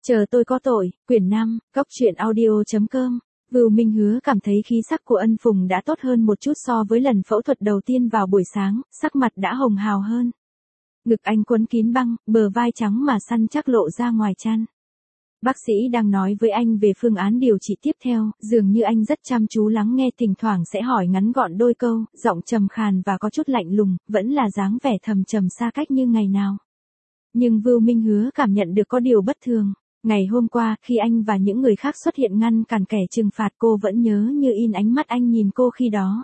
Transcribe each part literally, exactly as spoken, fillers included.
Chờ tôi có tội, quyển năm, góc truyện audio chấm com. Vưu Minh Hứa cảm thấy khí sắc của Ân Phùng đã tốt hơn một chút so với lần phẫu thuật đầu tiên vào buổi sáng, sắc mặt đã hồng hào hơn. Ngực anh quấn kín băng, bờ vai trắng mà săn chắc lộ ra ngoài chăn. Bác sĩ đang nói với anh về phương án điều trị tiếp theo, dường như anh rất chăm chú lắng nghe, thỉnh thoảng sẽ hỏi ngắn gọn đôi câu, giọng trầm khàn và có chút lạnh lùng, vẫn là dáng vẻ thầm trầm xa cách như ngày nào. Nhưng Vưu Minh Hứa cảm nhận được có điều bất thường. Ngày hôm qua, khi anh và những người khác xuất hiện ngăn cản kẻ trừng phạt, cô vẫn nhớ như in ánh mắt anh nhìn cô khi đó.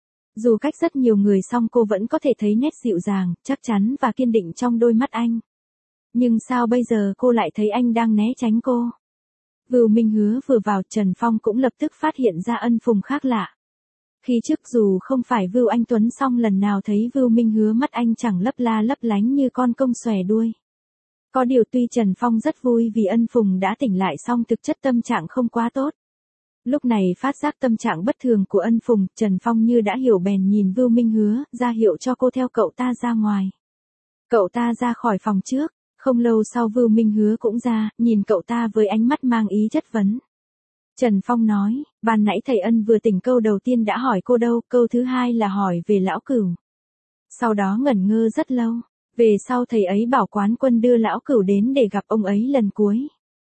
Dù cách rất nhiều người song cô vẫn có thể thấy nét dịu dàng, chắc chắn và kiên định trong đôi mắt anh. Nhưng sao bây giờ cô lại thấy anh đang né tránh cô? Vưu Minh Hứa vừa vào, Trần Phong cũng lập tức phát hiện ra Ân Phùng khác lạ. Khi trước dù không phải Vưu Anh Tuấn song lần nào thấy Vưu Minh Hứa mắt anh chẳng lấp la lấp lánh như con công xòe đuôi. Có điều tuy Trần Phong rất vui vì Ân Phùng đã tỉnh lại song thực chất tâm trạng không quá tốt. Lúc này phát giác tâm trạng bất thường của Ân Phùng, Trần Phong như đã hiểu bèn nhìn Vưu Minh Hứa, ra hiệu cho cô theo cậu ta ra ngoài. Cậu ta ra khỏi phòng trước, không lâu sau Vưu Minh Hứa cũng ra, nhìn cậu ta với ánh mắt mang ý chất vấn. Trần Phong nói, ban nãy thầy Ân vừa tỉnh, câu đầu tiên đã hỏi cô đâu, câu thứ hai là hỏi về lão cửu. Sau đó ngẩn ngơ rất lâu. Về sau thầy ấy bảo Quán Quân đưa lão cửu đến để gặp ông ấy lần cuối.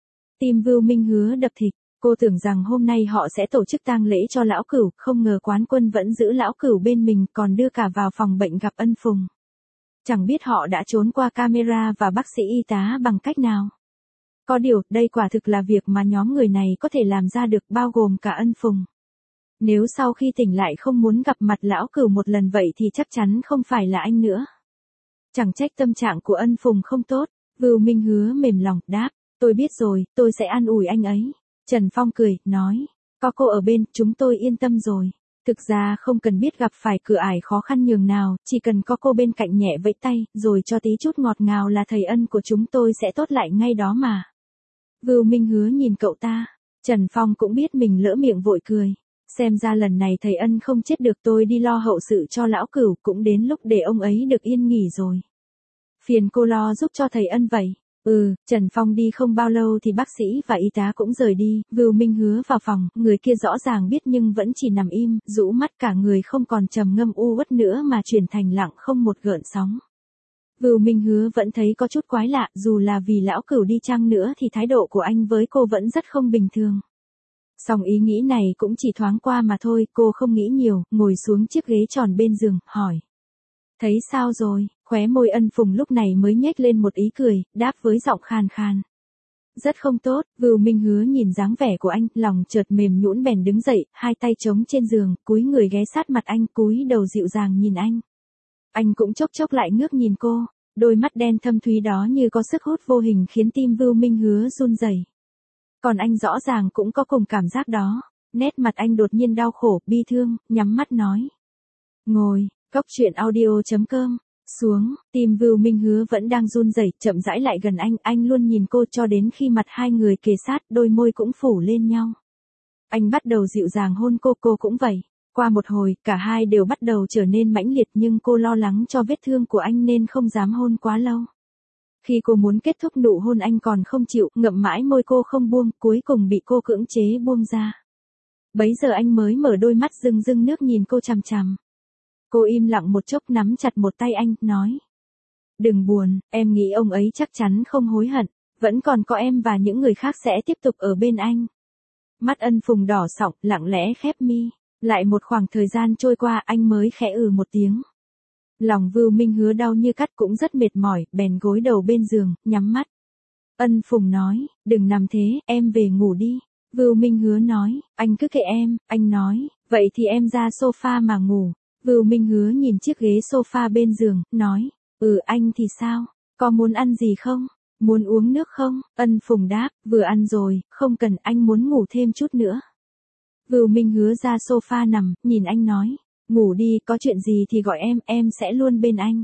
Tim Vưu Minh Hứa đập thịt, cô tưởng rằng hôm nay họ sẽ tổ chức tang lễ cho lão cửu, không ngờ Quán Quân vẫn giữ lão cửu bên mình, còn đưa cả vào phòng bệnh gặp Ân Phùng. Chẳng biết họ đã trốn qua camera và bác sĩ y tá bằng cách nào. Có điều, đây quả thực là việc mà nhóm người này có thể làm ra được, bao gồm cả Ân Phùng. Nếu sau khi tỉnh lại không muốn gặp mặt lão cửu một lần vậy thì chắc chắn không phải là anh nữa. Chẳng trách tâm trạng của Ân Phùng không tốt. Vưu Minh Hứa mềm lòng, đáp, tôi biết rồi, tôi sẽ an ủi anh ấy. Trần Phong cười, nói, có cô ở bên, chúng tôi yên tâm rồi. Thực ra không cần biết gặp phải cửa ải khó khăn nhường nào, chỉ cần có cô bên cạnh nhẹ vẫy tay, rồi cho tí chút ngọt ngào là thầy Ân của chúng tôi sẽ tốt lại ngay đó mà. Vưu Minh Hứa nhìn cậu ta, Trần Phong cũng biết mình lỡ miệng vội cười. Xem ra lần này thầy Ân không chết được, tôi đi lo hậu sự cho lão cửu, cũng đến lúc để ông ấy được yên nghỉ rồi. Phiền cô lo giúp cho thầy Ân vậy. Ừ, Trần Phong đi không bao lâu thì bác sĩ và y tá cũng rời đi, Vưu Minh Hứa vào phòng, người kia rõ ràng biết nhưng vẫn chỉ nằm im, rũ mắt, cả người không còn trầm ngâm u uất nữa mà chuyển thành lặng không một gợn sóng. Vưu Minh Hứa vẫn thấy có chút quái lạ, dù là vì lão cửu đi chăng nữa thì thái độ của anh với cô vẫn rất không bình thường. Song ý nghĩ này cũng chỉ thoáng qua mà thôi, cô không nghĩ nhiều, ngồi xuống chiếc ghế tròn bên giường, hỏi. Thấy sao rồi? Khóe môi Ân Phùng lúc này mới nhếch lên một ý cười, đáp với giọng khàn khàn. Rất không tốt. Vưu Minh Hứa nhìn dáng vẻ của anh, lòng chợt mềm nhũn bèn đứng dậy, hai tay chống trên giường, cúi người ghé sát mặt anh, cúi đầu dịu dàng nhìn anh. Anh cũng chốc chốc lại ngước nhìn cô, đôi mắt đen thâm thúy đó như có sức hút vô hình khiến tim Vưu Minh Hứa run rẩy. Còn anh rõ ràng cũng có cùng cảm giác đó. Nét mặt anh đột nhiên đau khổ, bi thương, nhắm mắt nói. Ngồi, góc truyện audio chấm com. Xuống, tim Vưu Minh Hứa vẫn đang run rẩy, chậm rãi lại gần anh, anh luôn nhìn cô cho đến khi mặt hai người kề sát, đôi môi cũng phủ lên nhau. Anh bắt đầu dịu dàng hôn cô, cô cũng vậy. Qua một hồi, cả hai đều bắt đầu trở nên mãnh liệt nhưng cô lo lắng cho vết thương của anh nên không dám hôn quá lâu. Khi cô muốn kết thúc nụ hôn anh còn không chịu, ngậm mãi môi cô không buông, cuối cùng bị cô cưỡng chế buông ra. Bấy giờ anh mới mở đôi mắt rưng rưng nước nhìn cô chằm chằm. Cô im lặng một chốc, nắm chặt một tay anh, nói. Đừng buồn, em nghĩ ông ấy chắc chắn không hối hận, vẫn còn có em và những người khác sẽ tiếp tục ở bên anh. Mắt Ân Phùng đỏ sọng, lặng lẽ khép mi. Lại một khoảng thời gian trôi qua, anh mới khẽ ừ một tiếng. Lòng Vưu Minh Hứa đau như cắt, cũng rất mệt mỏi, bèn gối đầu bên giường, nhắm mắt. Ân Phùng nói, đừng nằm thế, em về ngủ đi. Vưu Minh Hứa nói, anh cứ kệ em, anh nói, vậy thì em ra sofa mà ngủ. Vưu Minh Hứa nhìn chiếc ghế sofa bên giường, nói, ừ anh thì sao, có muốn ăn gì không, muốn uống nước không? Ân Phùng đáp, vừa ăn rồi, không cần, anh muốn ngủ thêm chút nữa. Vưu Minh Hứa ra sofa nằm, nhìn anh nói, ngủ đi, có chuyện gì thì gọi em, em sẽ luôn bên anh.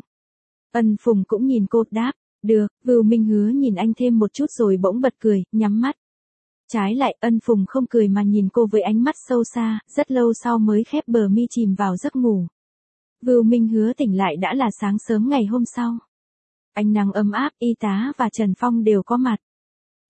Ân Phùng cũng nhìn cô, đáp, được. Vưu Minh Hứa nhìn anh thêm một chút rồi bỗng bật cười, nhắm mắt. Trái lại, Ân Phùng không cười mà nhìn cô với ánh mắt sâu xa, rất lâu sau mới khép bờ mi chìm vào giấc ngủ. Vưu Minh Hứa tỉnh lại đã là sáng sớm ngày hôm sau. Ánh nắng ấm áp, y tá và Trần Phong đều có mặt.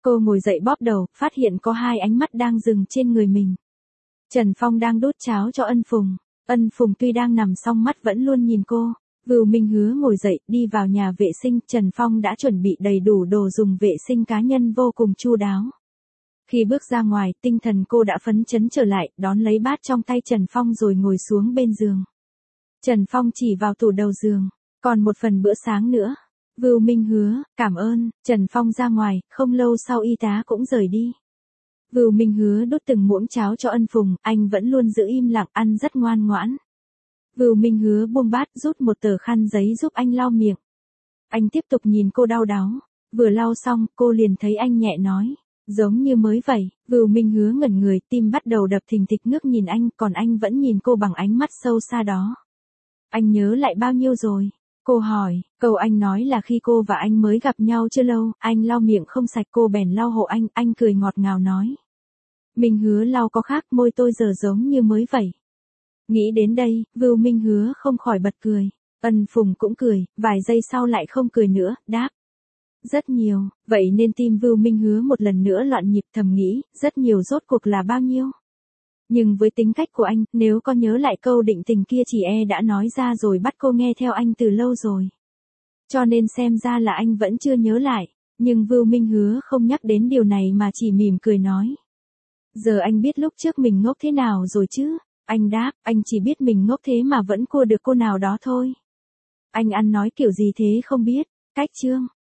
Cô ngồi dậy bóp đầu, phát hiện có hai ánh mắt đang dừng trên người mình. Trần Phong đang đút cháo cho Ân Phùng. Ân Phùng tuy đang nằm song mắt vẫn luôn nhìn cô. Vưu Minh Hứa ngồi dậy, đi vào nhà vệ sinh, Trần Phong đã chuẩn bị đầy đủ đồ dùng vệ sinh cá nhân vô cùng chu đáo. Khi bước ra ngoài, tinh thần cô đã phấn chấn trở lại, đón lấy bát trong tay Trần Phong rồi ngồi xuống bên giường. Trần Phong chỉ vào tủ đầu giường, còn một phần bữa sáng nữa. Vưu Minh Hứa, cảm ơn. Trần Phong ra ngoài, không lâu sau y tá cũng rời đi. Vưu Minh Hứa đút từng muỗng cháo cho Ân Phùng, anh vẫn luôn giữ im lặng, ăn rất ngoan ngoãn. Vưu Minh Hứa buông bát, rút một tờ khăn giấy giúp anh lau miệng. Anh tiếp tục nhìn cô đau đáu. Vừa lau xong, cô liền thấy anh nhẹ nói, giống như mới vậy. Vưu Minh Hứa ngẩn người, tim bắt đầu đập thình thịch, ngước nhìn anh, còn anh vẫn nhìn cô bằng ánh mắt sâu xa đó. Anh nhớ lại bao nhiêu rồi? Cô hỏi, câu anh nói là khi cô và anh mới gặp nhau chưa lâu, anh lau miệng không sạch, cô bèn lau hộ anh, anh cười ngọt ngào nói. Minh Hứa lau có khác, môi tôi giờ giống như mới vậy. Nghĩ đến đây, Vưu Minh Hứa không khỏi bật cười. Ân Phùng cũng cười, vài giây sau lại không cười nữa, đáp. Rất nhiều, vậy nên tim Vưu Minh Hứa một lần nữa loạn nhịp, thầm nghĩ, rất nhiều rốt cuộc là bao nhiêu? Nhưng với tính cách của anh, nếu có nhớ lại câu định tình kia chỉ e đã nói ra rồi bắt cô nghe theo anh từ lâu rồi. Cho nên xem ra là anh vẫn chưa nhớ lại, nhưng Vưu Minh Hứa không nhắc đến điều này mà chỉ mỉm cười nói. Giờ anh biết lúc trước mình ngốc thế nào rồi chứ? Anh đáp, anh chỉ biết mình ngốc thế mà vẫn cua được cô nào đó thôi. Anh ăn nói kiểu gì thế không biết? Cách chương.